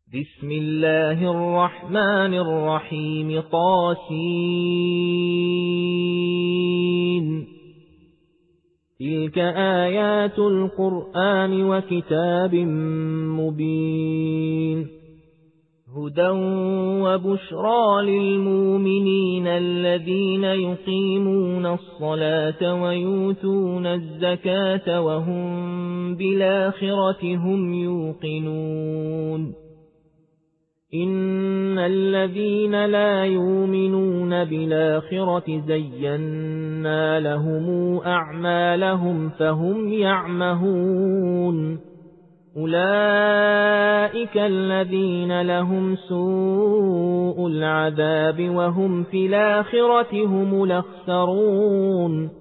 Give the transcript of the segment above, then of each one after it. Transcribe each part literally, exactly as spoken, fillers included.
بسم الله الرحمن الرحيم طاسين تلك آيات القرآن وكتاب مبين هدى وبشرى للمؤمنين الذين يقيمون الصلاة ويؤتون الزكاة وهم بالآخرة هم يوقنون إن الذين لا يؤمنون بالآخرة زينا لهم أعمالهم فهم يعمهون أولئك الذين لهم سوء العذاب وهم في الآخرة هم الأخسرون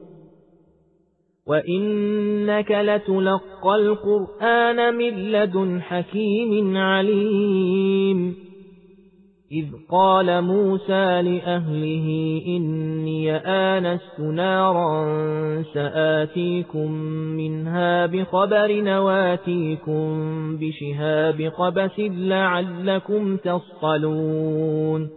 وإنك لتلقى القرآن من لدن حكيم عليم إذ قال موسى لأهله إني آنست نارا سآتيكم منها بخبر وآتيكم بشهاب قبس لعلكم تصطلون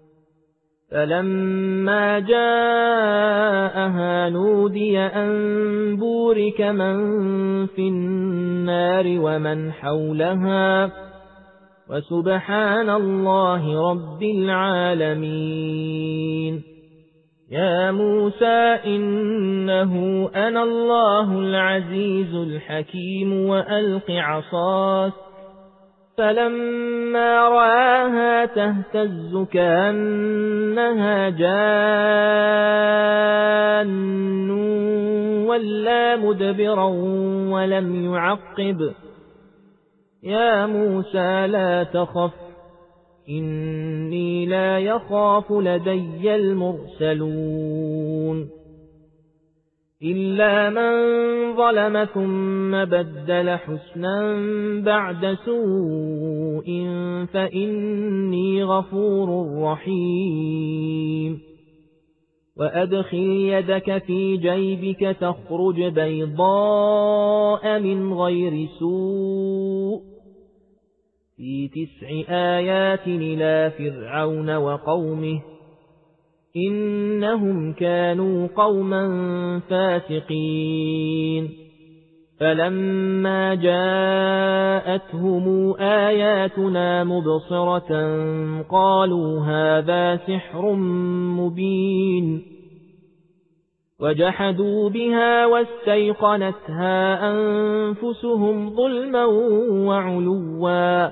فلما جاءها نودي أن بورك من في النار ومن حولها وسبحان الله رب العالمين يا موسى إنه أنا الله العزيز الحكيم وألق عصاك فلما رآها تهتز كأنها جان ولا مدبرا ولم يعقب يا موسى لا تخف إني لا يخاف لدي المرسلون إلا من ظلم ثم بدل حسنا بعد سوء فإني غفور رحيم وأدخل يدك في جيبك تخرج بيضاء من غير سوء في تسع آيات إلى فرعون وقومه إنهم كانوا قوما فاسقين فلما جاءتهم آياتنا مبصرة قالوا هذا سحر مبين وجحدوا بها واستيقنتها أنفسهم ظلما وعلوا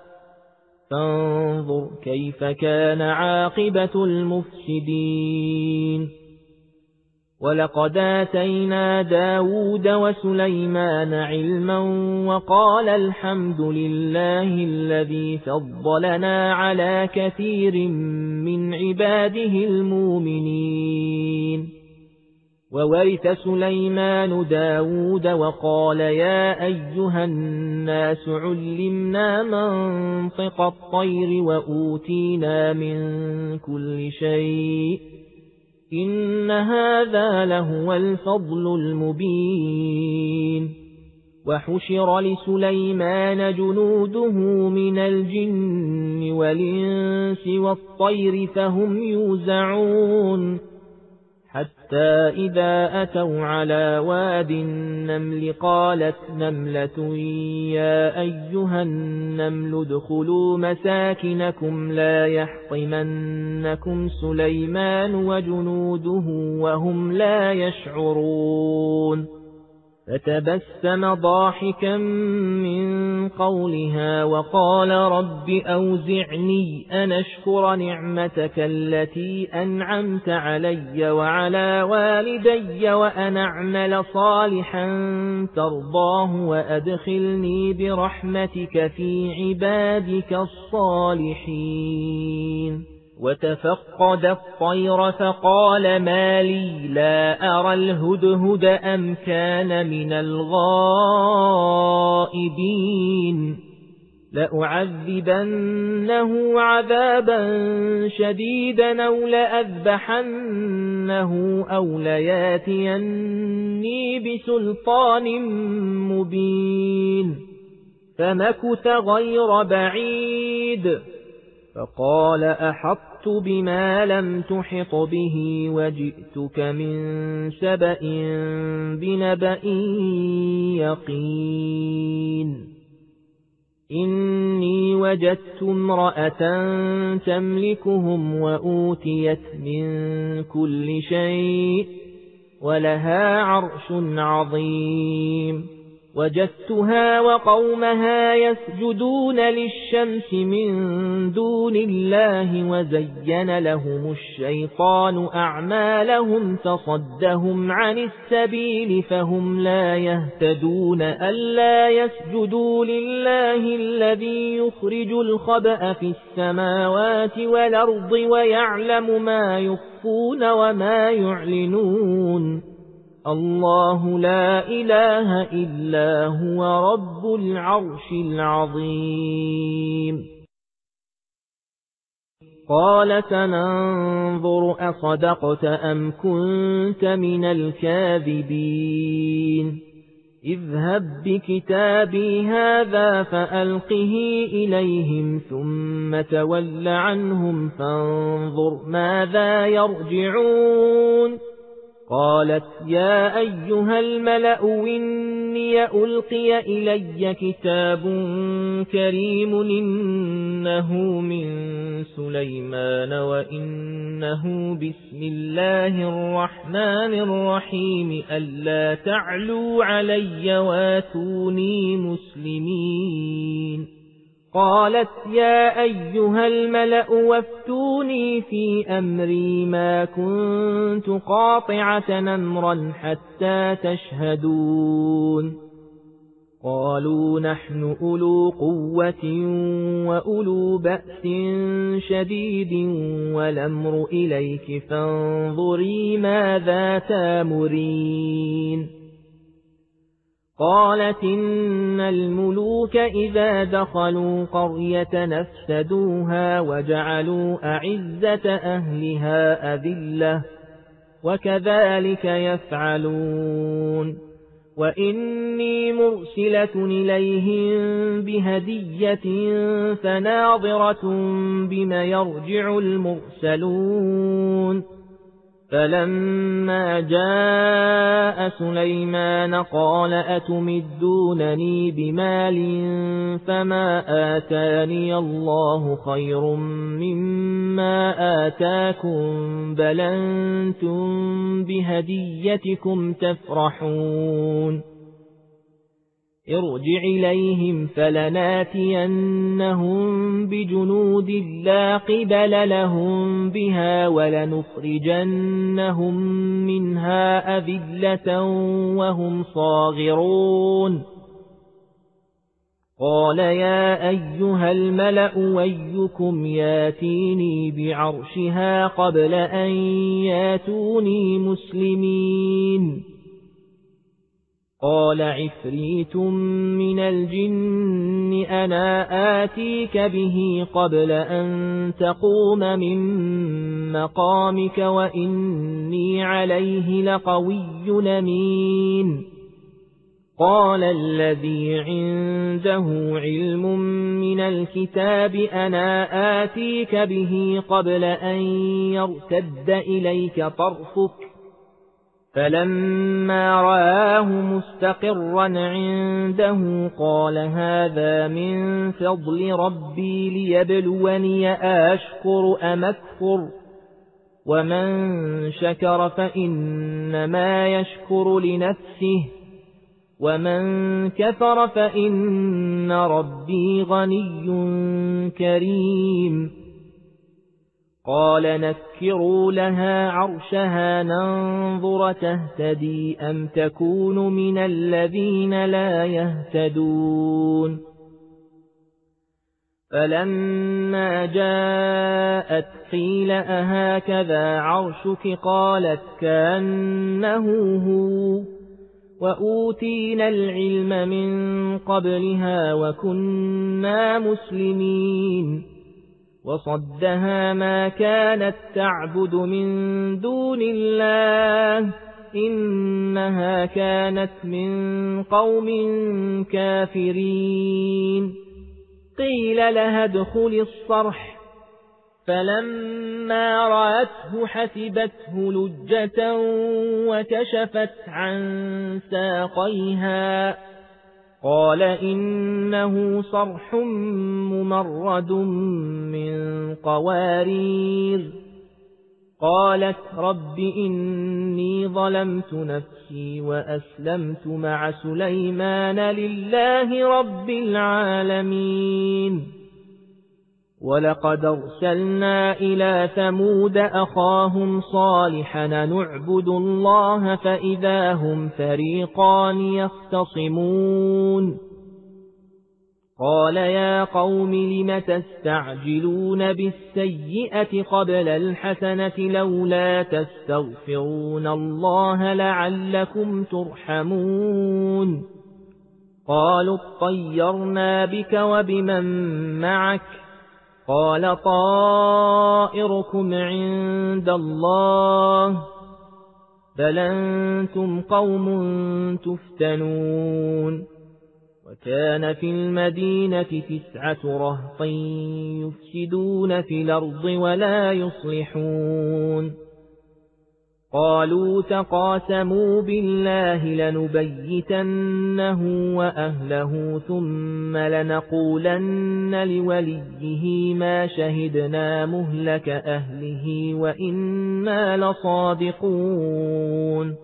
فانظر كيف كان عاقبة المفسدين ولقد آتينا داود وسليمان علما وقال الحمد لله الذي فضلنا على كثير من عباده المؤمنين وورث سليمان داود وقال يا أيها الناس علمنا منطق الطير وأوتينا من كل شيء إن هذا لهو الفضل المبين وحشر لسليمان جنوده من الجن والإنس والطير فهم يوزعون حتى إذا أتوا على واد النمل قالت نملة يا أيها النمل ادخلوا مساكنكم لا يحطمنكم سليمان وجنوده وهم لا يشعرون فتبسم ضاحكا من قولها وقال رب أوزعني أن أشكر نعمتك التي أنعمت علي وعلى والدي وأن أعمل صالحا ترضاه وأدخلني برحمتك في عبادك الصالحين وتفقد الطير فقال ما لي لا أرى الهدهد أم كان من الغائبين لأعذبنه عذابا شديدا أو لأذبحنه أو لياتيني بسلطان مبين فمكث غير بعيد فقال أحطت بما لم تحط به وجئتك من سبأ بنبأ يقين إني وجدت امرأة تملكهم وأوتيت من كل شيء ولها عرش عظيم وجدتها وقومها يسجدون للشمس من دون الله وزين لهم الشيطان أعمالهم فصدهم عن السبيل فهم لا يهتدون ألا يسجدوا لله الذي يخرج الخبأ في السماوات والأرض ويعلم ما يخفون وما يعلنون الله لا إله إلا هو رب العرش العظيم قال سننظر أصدقت أم كنت من الكاذبين اذهب بكتابي هذا فألقه إليهم ثم تول عنهم فانظر ماذا يرجعون قالت يا أيها الملأ إني ألقي إلي كتاب كريم إنه من سليمان وإنه بسم الله الرحمن الرحيم ألا تعلوا علي واتوني مسلمين قالت يا أيها الملأ وافتوني في أمري ما كنت قاطعة أمرا حتى تشهدون قالوا نحن أولو قوة وأولو بأس شديد والأمر إليك فانظري ماذا تامرين قالت إن الملوك إذا دخلوا قرية نفسدوها وجعلوا أعزة أهلها أذلة وكذلك يفعلون وإني مرسلة إليهم بهدية فناظرة بما يرجع المرسلون فلما جاء سليمان قال أتمدونني بمال فما آتاني الله خير مما آتاكم بل أنتم بهديتكم تفرحون ارجع إليهم فلناتينهم بجنود لا قبل لهم بها ولنخرجنهم منها أذلة وهم صاغرون قال يا أيها الملأ ويكم ياتيني بعرشها قبل أن ياتوني مسلمين قال عفريت من الجن أنا آتيك به قبل أن تقوم من مقامك وإني عليه لقوي أمين قال الذي عنده علم من الكتاب أنا آتيك به قبل أن يرتد إليك طرفك فلما رآه مستقرا عنده قال هذا من فضل ربي ليبلوني أشكر أم أكفر ومن شكر فإنما يشكر لنفسه ومن كفر فإن ربي غني كريم قال نكروا لها عرشها ننظر تهتدي أم تكون من الذين لا يهتدون فلما جاءت قيل أهكذا عرشك قالت كأنه هو وأوتينا العلم من قبلها وكنا مسلمين وصدها ما كانت تعبد من دون الله إنها كانت من قوم كافرين قيل لها ادخل الصرح فلما رأته حسبته لجة وكشفت عن ساقيها قال إنه صرح ممرد من قوارير قالت رب إني ظلمت نفسي وأسلمت مع سليمان لله رب العالمين ولقد أرسلنا إلى ثمود أخاهم صالحا نعبد الله فإذا هم فريقان يختصمون قال يا قوم لم تستعجلون بالسيئة قبل الحسنة لولا تستغفرون الله لعلكم ترحمون قالوا اطيرنا بك وبمن معك قال طائركم عند الله بل أنتم قوم تفتنون وكان في المدينة تسعة رهط يفسدون في الأرض ولا يصلحون قالوا تقاسموا بالله لنبيتنه وأهله ثم لنقولن لوليه ما شهدنا مهلك أهله وإنا لصادقون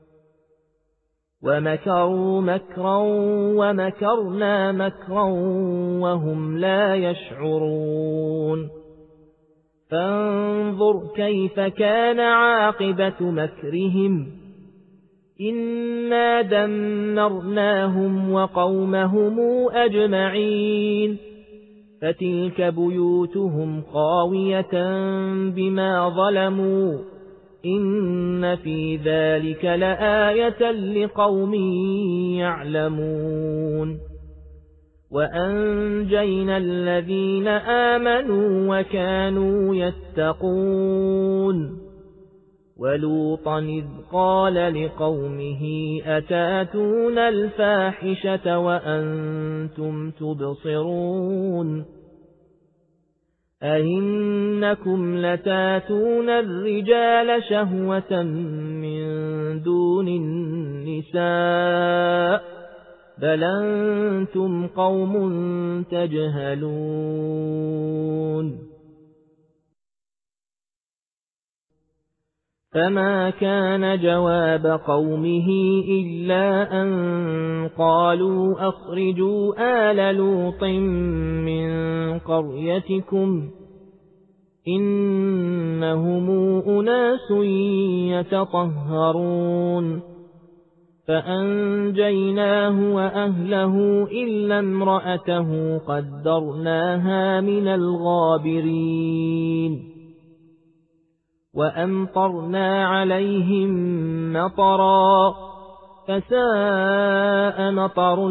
ومكروا مكرا ومكرنا مكرا وهم لا يشعرون فانظر كيف كان عاقبة مكرهم إنا دمرناهم وقومهم أجمعين فتلك بيوتهم خاوية بما ظلموا إن في ذلك لآية لقوم يعلمون وأنجينا الذين آمنوا وكانوا يتقون ولوطا إذ قال لقومه أتاتون الفاحشة وأنتم تبصرون أئنكم لتاتون الرجال شهوة من دون النساء بل أنتم قوم تجهلون فما كان جواب قومه إلا أن قالوا أخرجوا آل لوط من قريتكم إنهم أناس يتطهرون فأنجيناه وأهله إلا امرأته قدرناها من الغابرين وأمطرنا عليهم مطرا فساء مطر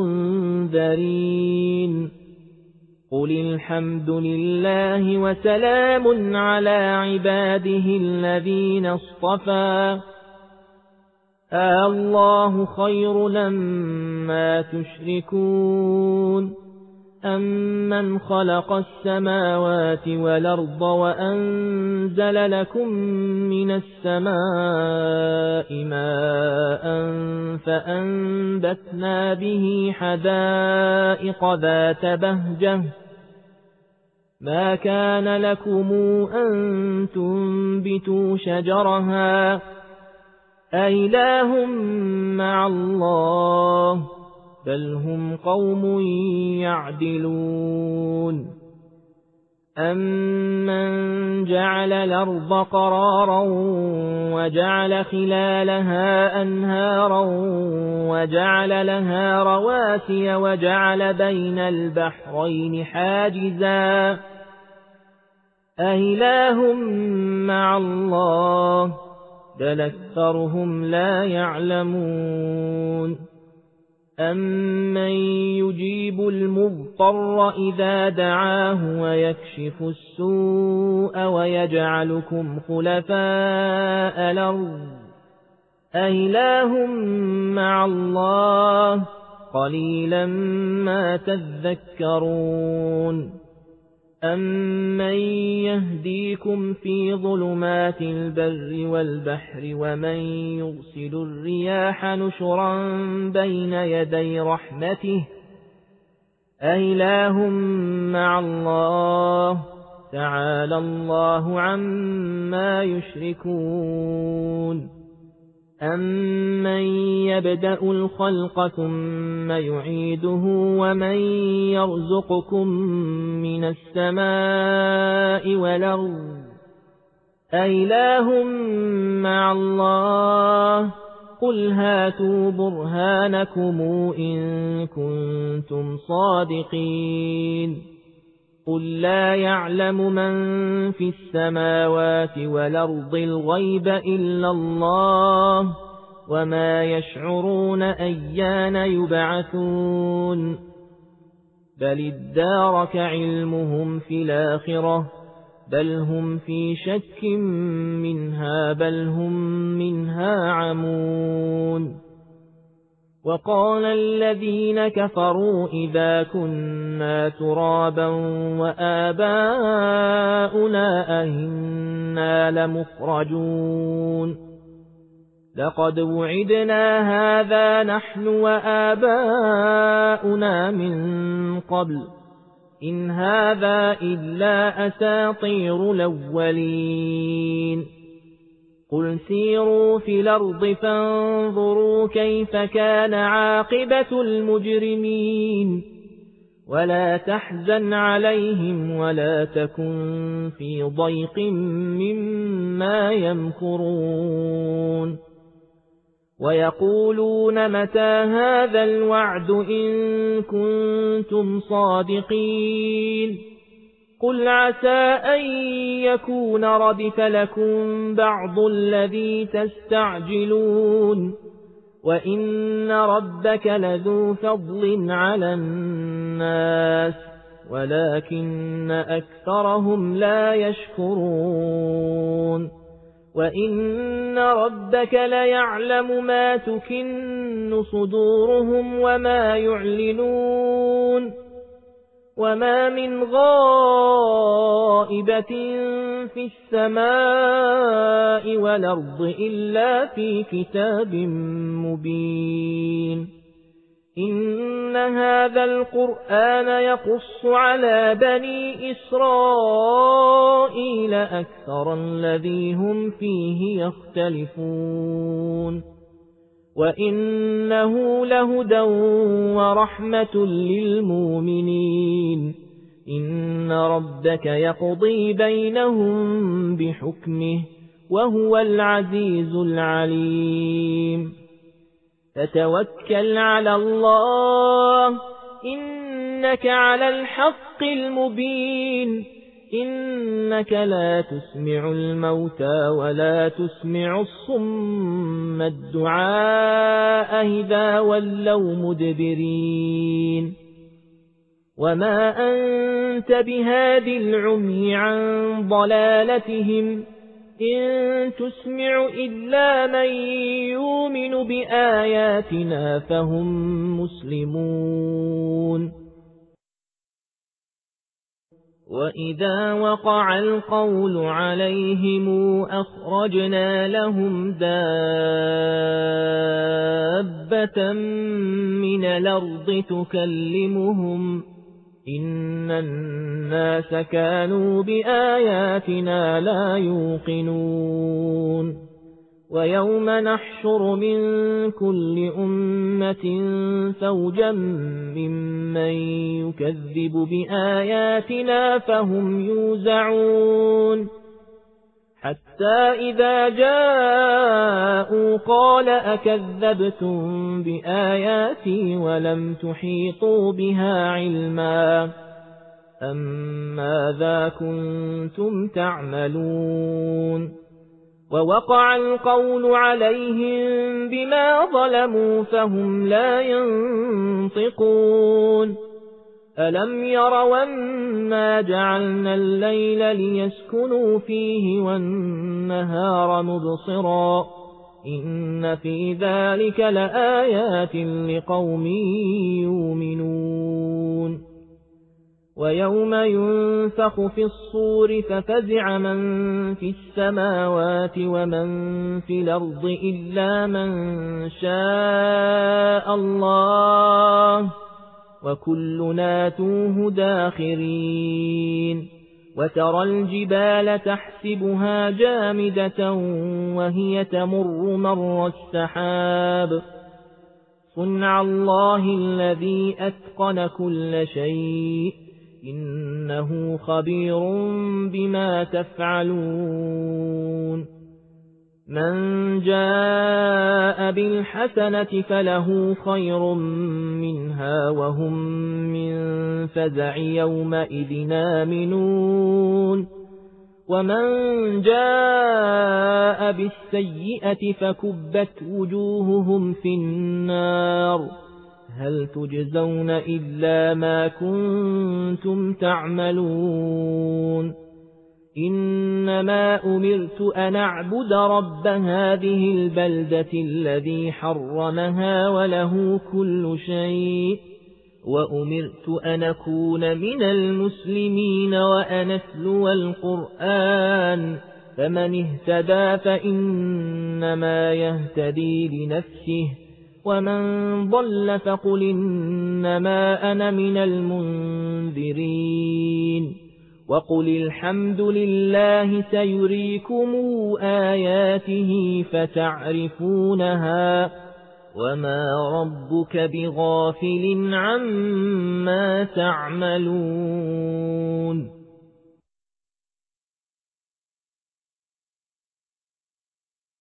المنذرين قل الحمد لله وسلام على عباده الذين اصطفى آه الله خير لما تشركون أمن خلق السماوات والأرض وأنزل لكم من السماء ماء فأنبتنا به حدائق ذات بهجة ما كان لكم أن تنبتوا شجرها أإله مع الله بل هم قوم يعدلون أمن جعل الأرض قرارا وجعل خلالها أنهارا وجعل لها رواسي وجعل بين البحرين حاجزا أإله مع الله بل أكثرهم لا يعلمون أمن يجيب المضطر إذا دعاه ويكشف السوء ويجعلكم خلفاء الأرض أإله مع الله قليلا ما تذكرون أمن يهديكم في ظلمات البر والبحر ومن يرسل الرياح نشرا بين يدي رحمته أإله مع الله تعالى الله عما يشركون أمن يبدأ الخلق ثم يعيده ومن يرزقكم من السماء والأرض أإله مع الله قل هاتوا برهانكم إن كنتم صادقين قل لا يعلم من في السماوات والأرض الغيب إلا الله وما يشعرون أيان يبعثون بل ادارك علمهم في الآخرة بل هم في شك منها بل هم منها عمون وقال الذين كفروا إذا كنا ترابا وآباؤنا أئنا لمخرجون لقد وعدنا هذا نحن وآباؤنا من قبل إن هذا إلا أساطير الأولين قل سيروا في الأرض فانظروا كيف كان عاقبة المجرمين ولا تحزن عليهم ولا تكن في ضيق مما يمكرون ويقولون متى هذا الوعد إن كنتم صادقين قل عسى أن يكون ردف لكم بعض الذي تستعجلون وإن ربك لذو فضل على الناس ولكن أكثرهم لا يشكرون وإن ربك ليعلم ما تكن صدورهم وما يعلنون وما من غائبة في السماء والأرض إلا في كتاب مبين إن هذا القرآن يقص على بني إسرائيل أكثر الذي هم فيه يختلفون وإنه لهدى ورحمة للمؤمنين إن ربك يقضي بينهم بحكمه وهو العزيز العليم فتوكل على الله إنك على الحق المبين إنك لا تسمع الموتى ولا تسمع الصم الدعاء إذا ولوا مدبرين وما أنت بهاد العمي عن ضلالتهم إن تسمع إلا من يؤمن بآياتنا فهم مسلمون وإذا وقع القول عليهم أخرجنا لهم دابة من الأرض تكلمهم إن الناس كانوا بآياتنا لا يوقنون ويوم نحشر من كل أمة فوجا ممن يكذب بآياتنا فهم يوزعون حتى إذا جاءوا قال أكذبتم بآياتي ولم تحيطوا بها علما أم ماذا كنتم تعملون ووقع القول عليهم بما ظلموا فهم لا ينطقون ألم يروا أنا جعلنا الليل ليسكنوا فيه والنهار مبصرا إن في ذلك لآيات لقوم يؤمنون ويوم ينفخ في الصور ففزع من في السماوات ومن في الأرض إلا من شاء الله وكلنا توه داخرين وترى الجبال تحسبها جامدة وهي تمر مر السحاب صنع الله الذي أتقن كل شيء إنه خبير بما تفعلون من جاء بالحسنة فله خير منها وهم من فزع يومئذ آمنون ومن جاء بالسيئة فكبت وجوههم في النار هل تجزون إلا ما كنتم تعملون إنما أمرت أن أعبد رب هذه البلدة الذي حرمها وله كل شيء وأمرت أن أكون من المسلمين وأن أتلو القرآن فمن اهتدى فإنما يهتدي لنفسه ومن ضل فقل إنما أنا من المنذرين وقل الحمد لله سيريكم آياته فتعرفونها وما ربك بغافل عما تعملون